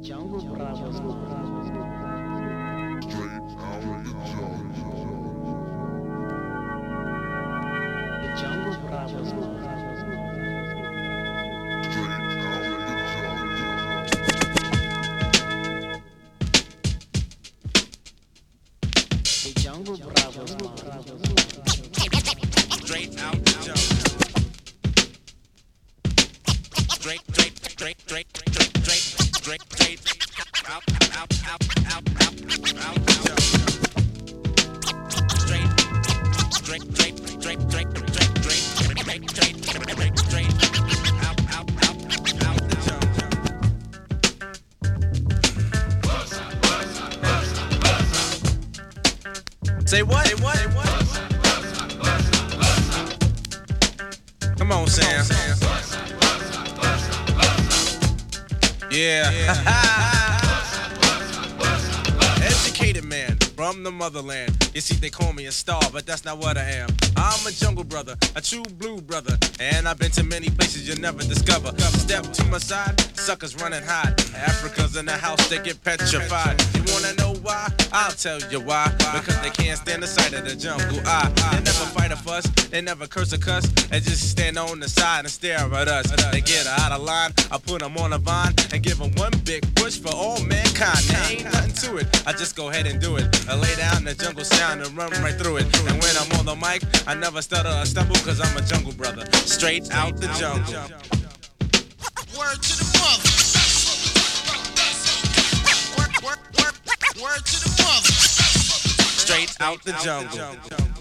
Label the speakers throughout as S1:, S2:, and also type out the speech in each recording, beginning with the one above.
S1: Jungle Brothers. Jungle Brothers. The Jungle Brothers.
S2: Straight out the jungle. Straight out the jungle. Straight out the jungle. Say what? Come on, Sam. Yeah. Educated man from the motherland. You see, they call me a star, but that's not what I am. I'm a jungle brother, a true blue brother, and I've been to many places you'll never discover. Step to my side, suckers run and hide. Africa's in the house, they get petrified. You wanna know why? I'll tell you why. Because they can't stand the sight of the jungle. They never fight a fuss, they never curse or cuss. They just stand on the side and stare at us. They get out of line, I put them on a vine and give them one big push for all mankind. There ain't nothing to it, I just go ahead and do it. I lay down the jungle sound and run right through it. And when I'm on the mic, I never stutter or stumble, cause I'm a jungle brother, straight out the jungle.
S3: Word to the mother. Word to the mother.
S2: Straight out the jungle.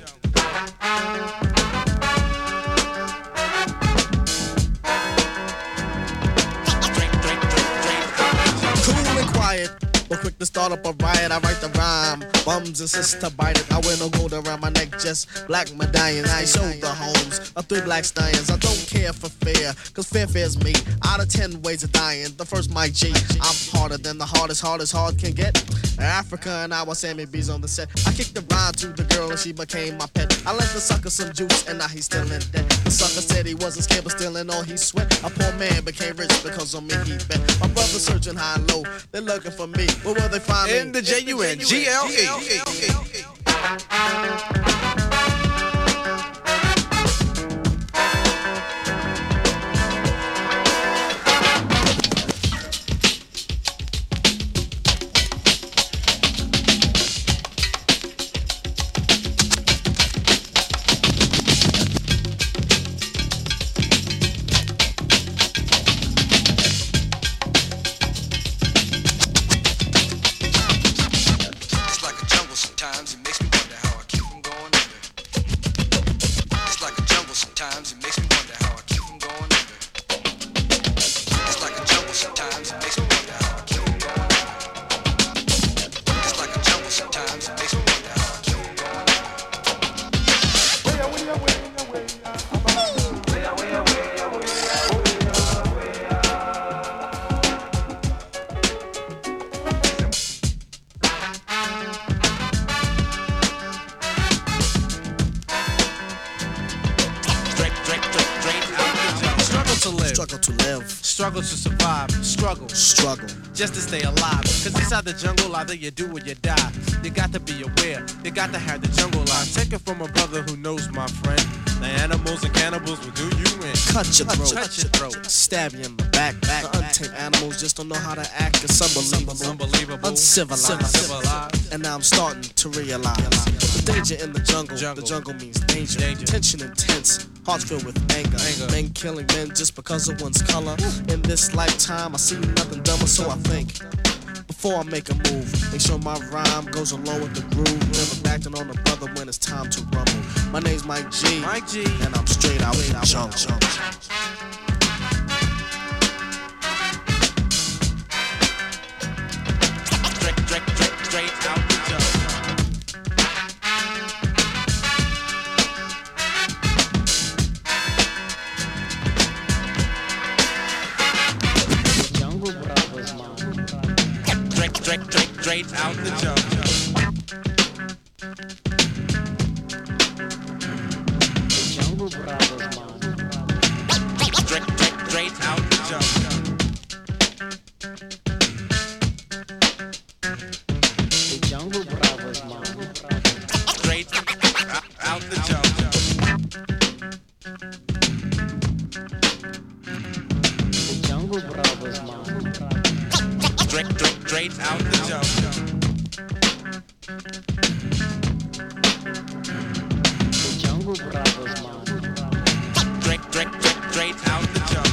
S3: Cool and quiet, but quick to start up a riot. I write the rhyme, bums insist to bite it. I wear no gold around my neck, just black medallions. I show the homes of 3 black stallions. I don't care for fear, cause fear fears me. Out of 10 ways of dying, the first my G. I'm harder than the hardest hard can get. Africa and I was Sammy B's on the set. I kicked the rhyme to the girl and she became my pet. I left the sucker some juice and now he's still in debt. The sucker said he wasn't scared but still in all he sweat. A poor man became rich because on me he bet. My brother's searching high and low, they're looking for me. Where will they find me?
S2: In the JUNGLE. Struggle to survive, struggle just to stay alive. Cause inside the jungle, either you do or you die. You got to be aware, you got to have the jungle line. Take it from a brother who knows, my friend. The animals and cannibals will do you in.
S3: Cut your throat, stab you in the back. The untamed animals just don't know how to act. It's unbelievable, uncivilized. And now I'm starting to realize the danger in the jungle. The jungle means danger. Tension intense, hearts filled with anger. Men killing men just because of one's color. In this lifetime, I see nothing dumber, so I think before I make a move, make sure my rhyme goes along with the groove. Never acting on a brother when it's time to rumble. My name's Mike G, and I'm straight out the jungle.
S2: Straight out the jungle. Straight out the jungle.
S1: Jungle Brothers, man.
S2: Straight out the jungle. Straight out the jungle.
S1: The Jungle Brothers, man.
S2: Straight out the jungle.